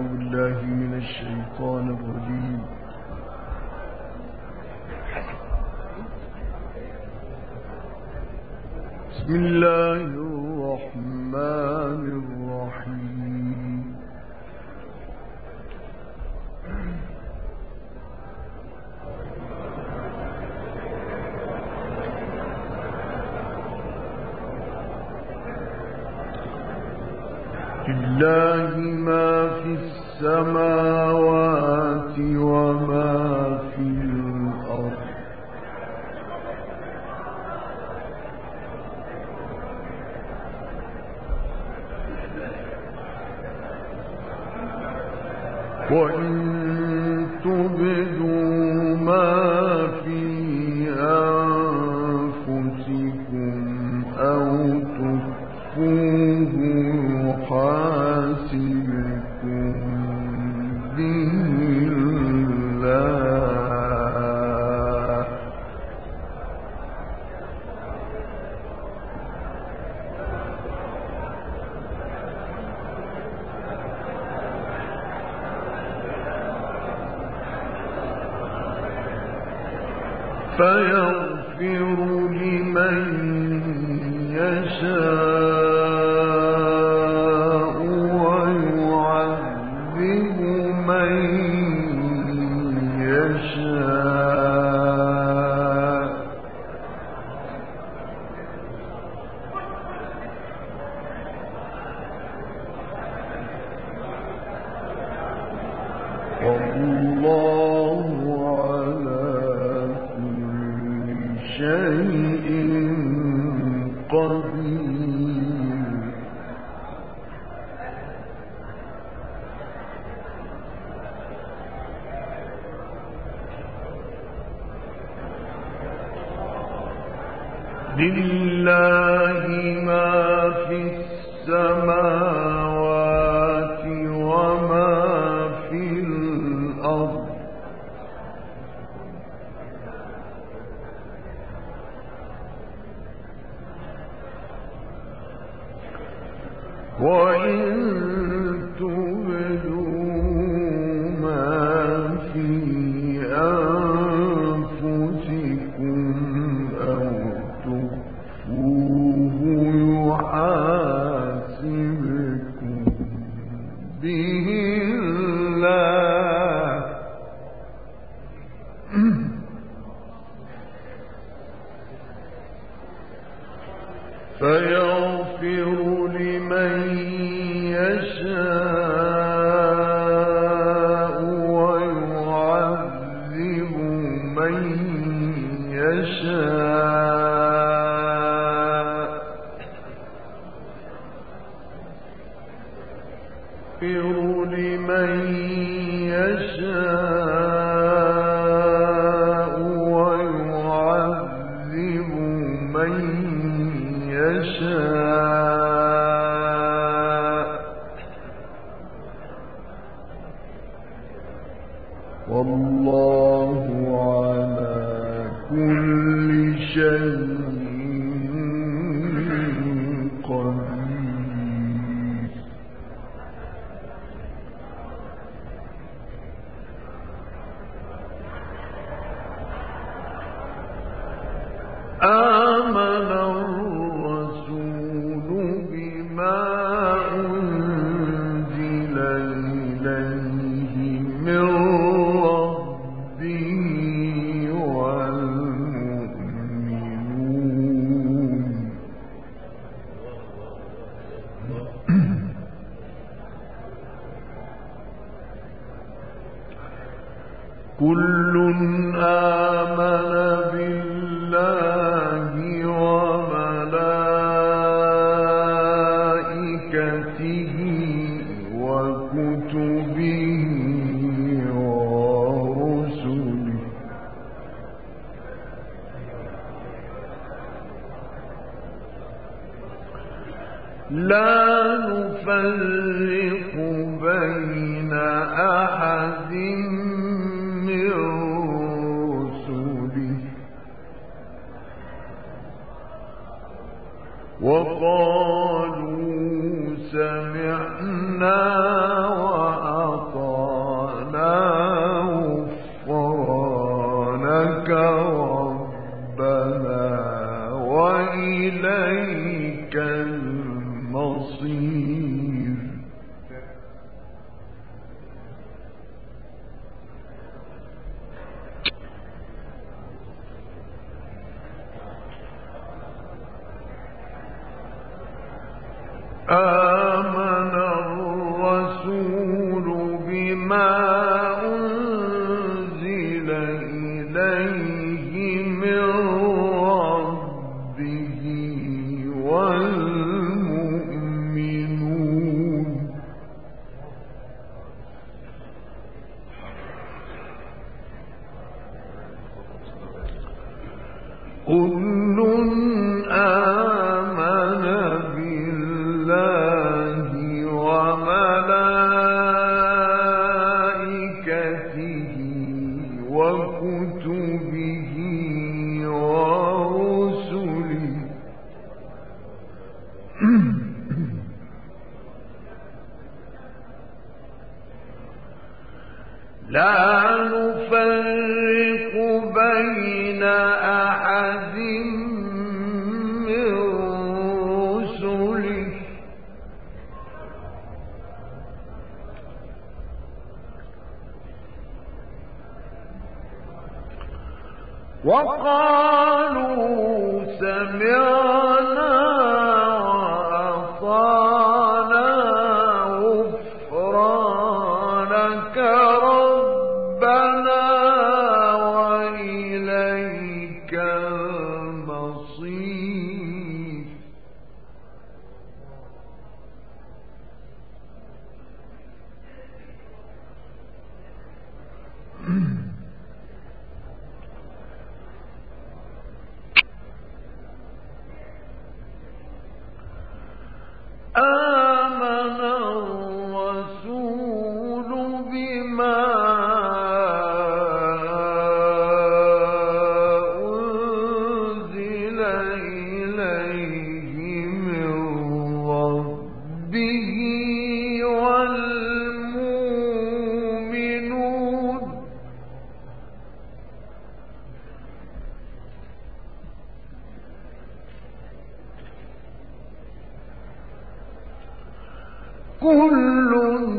بالله من الشيطان الرجيم. بسم الله الرحمن الرحيم. لله ما في السماوات وما في الأرض وإن تبدوا ما في أنفسكم أو تخفوه يحاسبكم به الله فيغفر لمن يشاء ويعذب من يشاء والله على شيء قدير. لله ما في السماوات وما في الأرض وإن تبدوا ما في أنفسكم أو تخفوه يحاسبكم به الله فيغفر لمن يشاء ويعذب من يشاء يغفر لمن يشاء ويعذب من يشاء والله على كل شيء قدير. آمن الرسول بما أنزل إليه من ربه والمؤمنون كل آمن بالله وملائكته وكتبه ورسله لا نفرق بين أحد من رسله وقالوا سمعنا وأطعنا آمن الرسول بما أنزل إليه من ربه والمؤمنون كل آمن بالله وملائكته وكتبه ورسله لا نفرق بين أحد من رسله وقالوا سمعنا وأطعنا غفرانك ربنا وإليك المصير آمن الرسول بما أنزل إليه من ربه والمؤمنون كل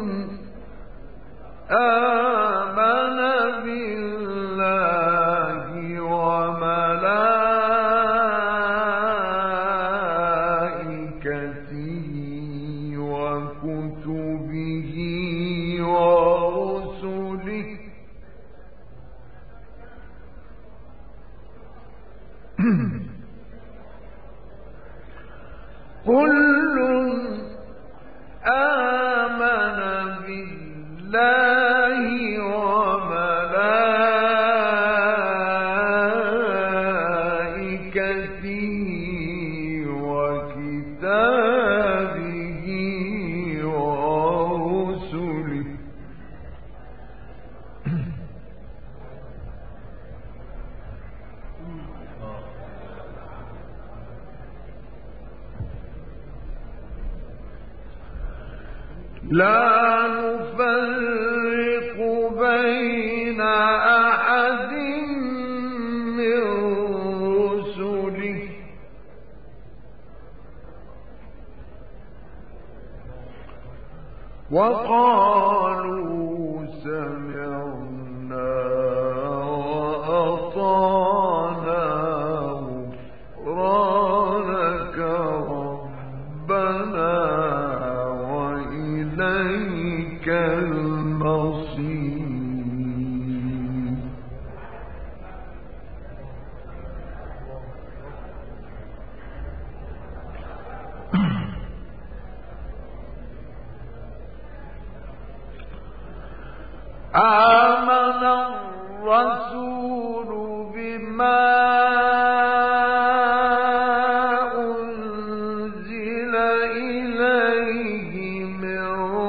آمن بالله وملائكته وكتبه ورسله كل آمن بالله وملائكته وكتابه ورسله لا نفرق بين أحد من رسله وقالوا سمعنا وأطعنا غفرانك ربنا وإليك المصير آمن الرسول بما أنزل إليه من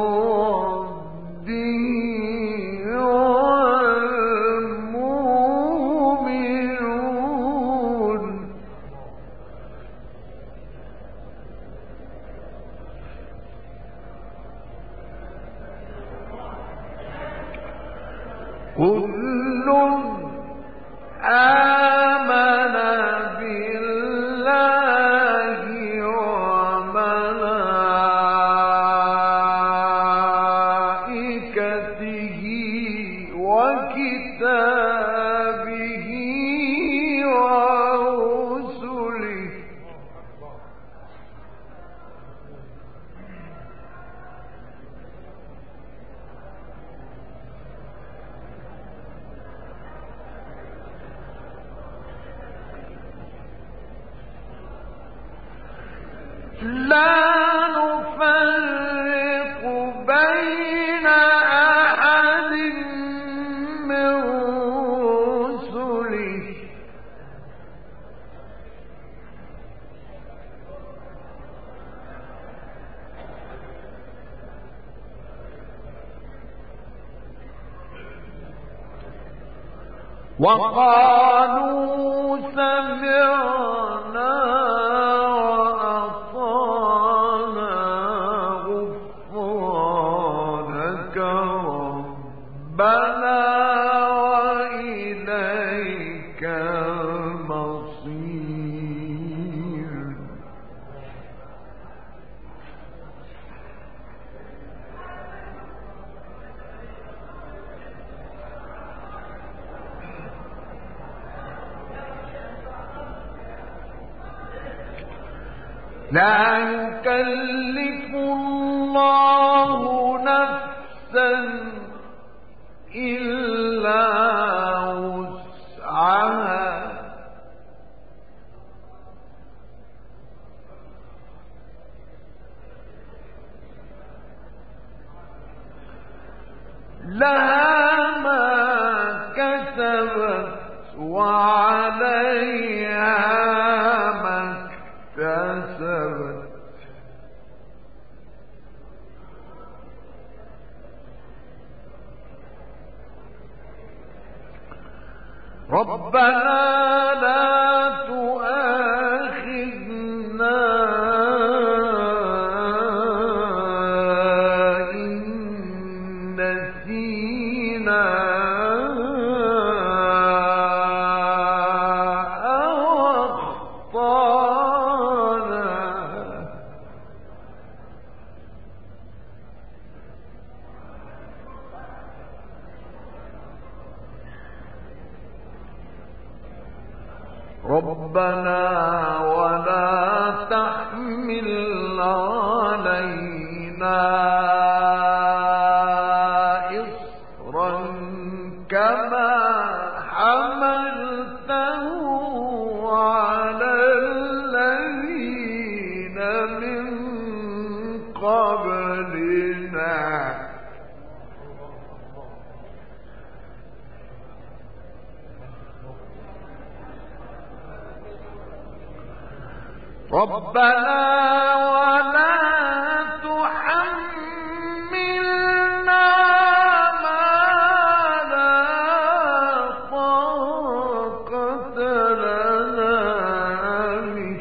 ربه والمؤمنون كل آمن بالله وملائكته وكتابه ورسله وقالوا سمعنا وأطعنا غفرانك ربنا وإليك المصير. لا يكلف الله نفسا إلا وسعها لها ما كسبت وعليها ما اكتسبت. ربنا لا تؤاخذنا إن نسينا أو أخطأنا. ربنا ولا تحمل علينا إصرا كما حملته على الذين من قبلنا. ربنا ولا تحملنا ما لا طاقة لنا به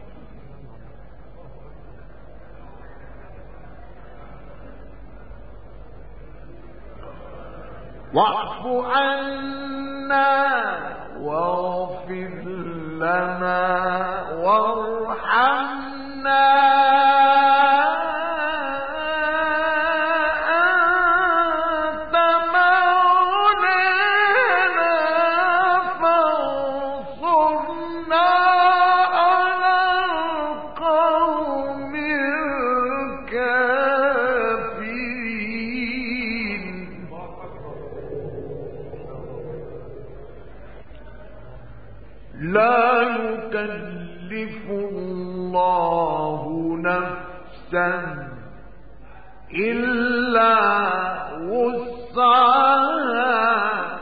واعف عنا واغفر لنا وارحمنا أنت مولانا فانصرنا على القوم الكافرين. لا يكلف الله نفسا إلا وسعها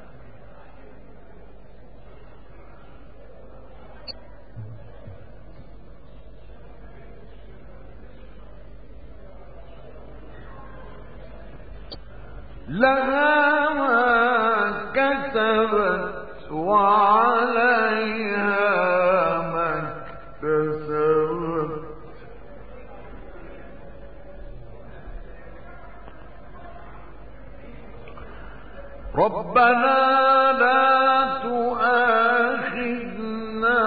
لها ما كسبت وعليها ما اكتسبت. ربنا لا تؤاخذنا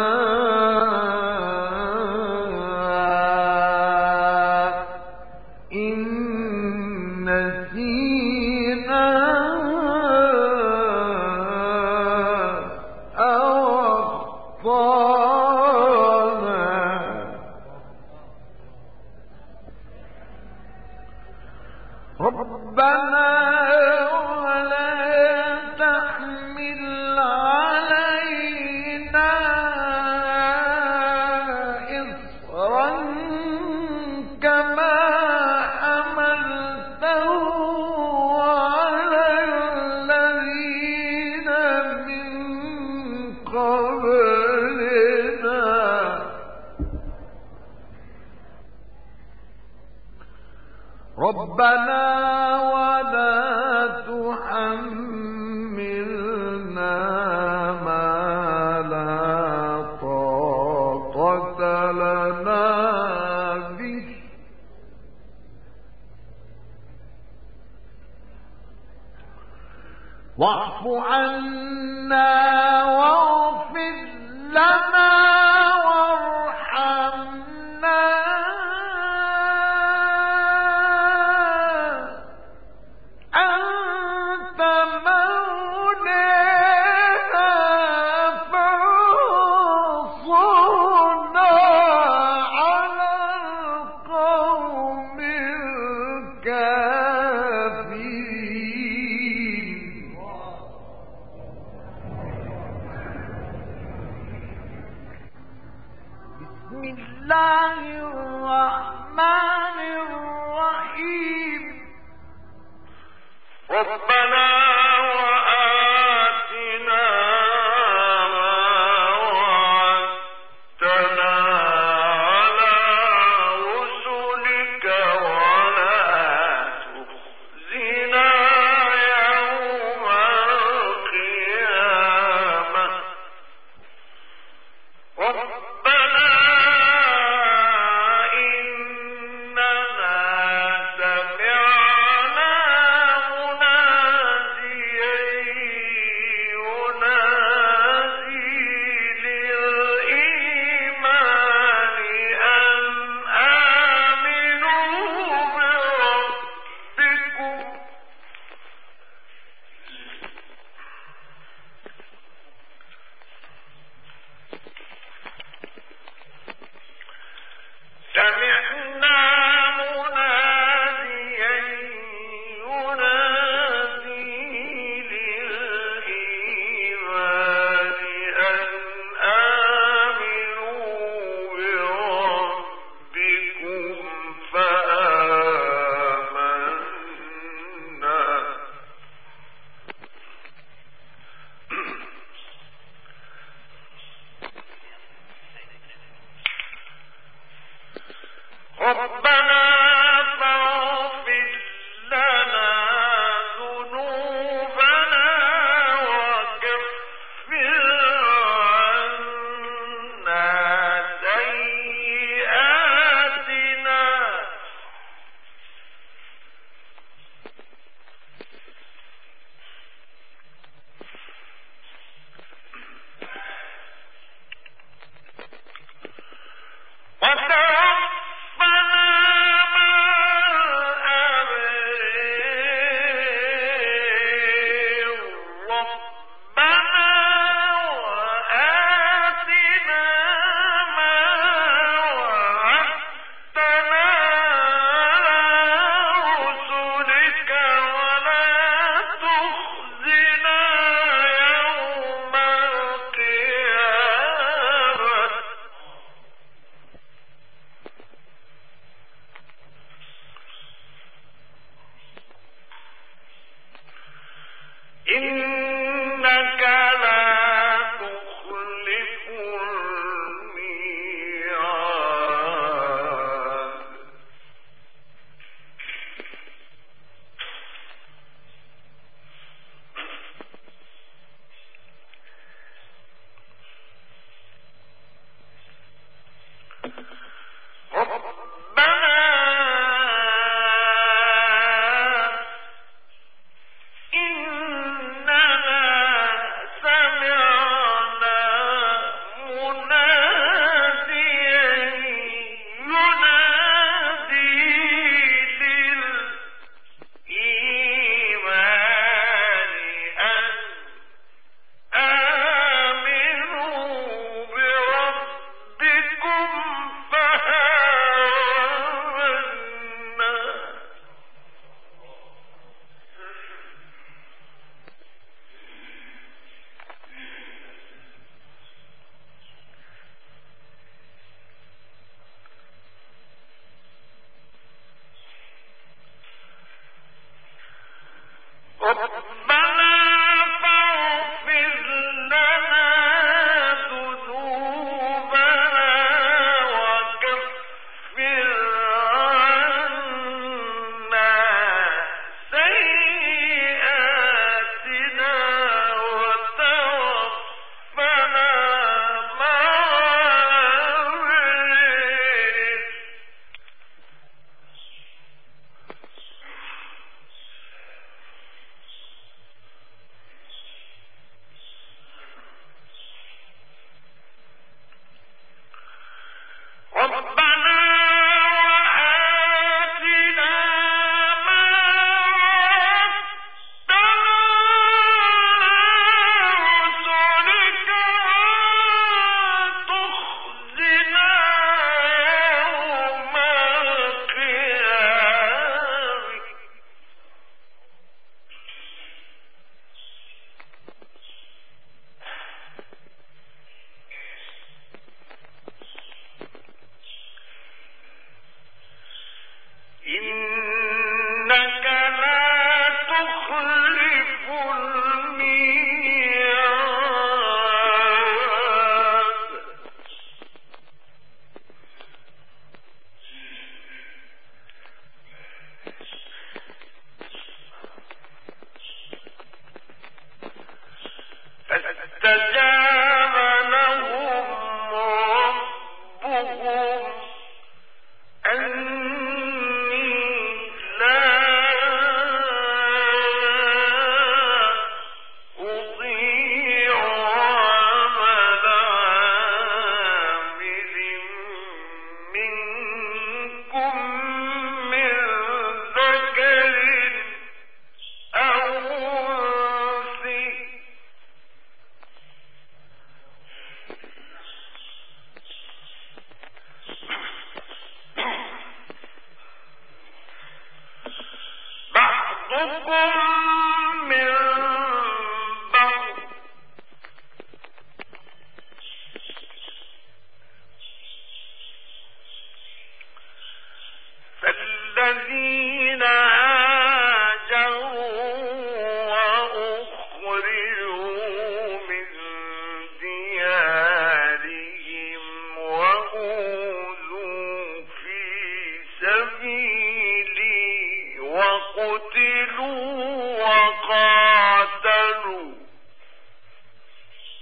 إن نسينا أو أخطأنا. ربنا ربنا ولا تحملنا واعف عنا واغفر لنا وارحمنا أنت مولانا فانصرنا على القوم الكافرين. بسم الله الرحمن الرحيم. ربنا وآتنا ما وعدتنا على رسلك ولا تخزنا يوم القيامة. ربنا إننا سمعنا مناديا ينادي للإيمان أن آمنوا بربكم سمعنا مناديا ينادي للإيمان أن آمنوا بربكم فآمنا. ربنا فاغفر لنا ذنوبنا وكفر عنا سيئاتنا وتوفنا مع الأبرار. ربنا وآتنا ما وعدتنا على رسلك ولا تخزنا يوم القيامة. إنك لا تخلف الميعاد. ربنا إننا بعضكم من بعض فالذين هاجروا وأخرجوا من ديارهم وأوذوا في سبيلي وقتلوا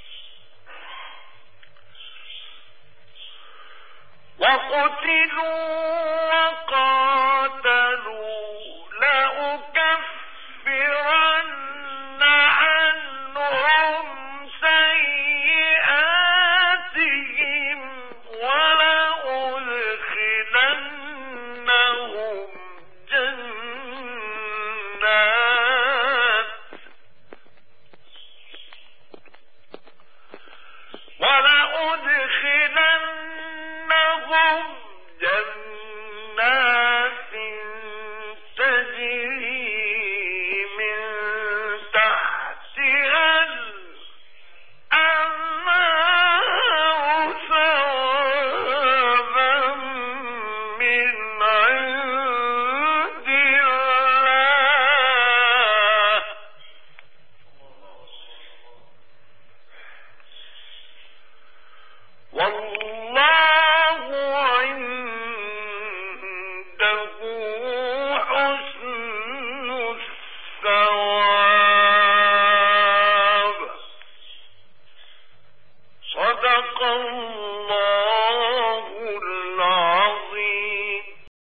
وقاتلوا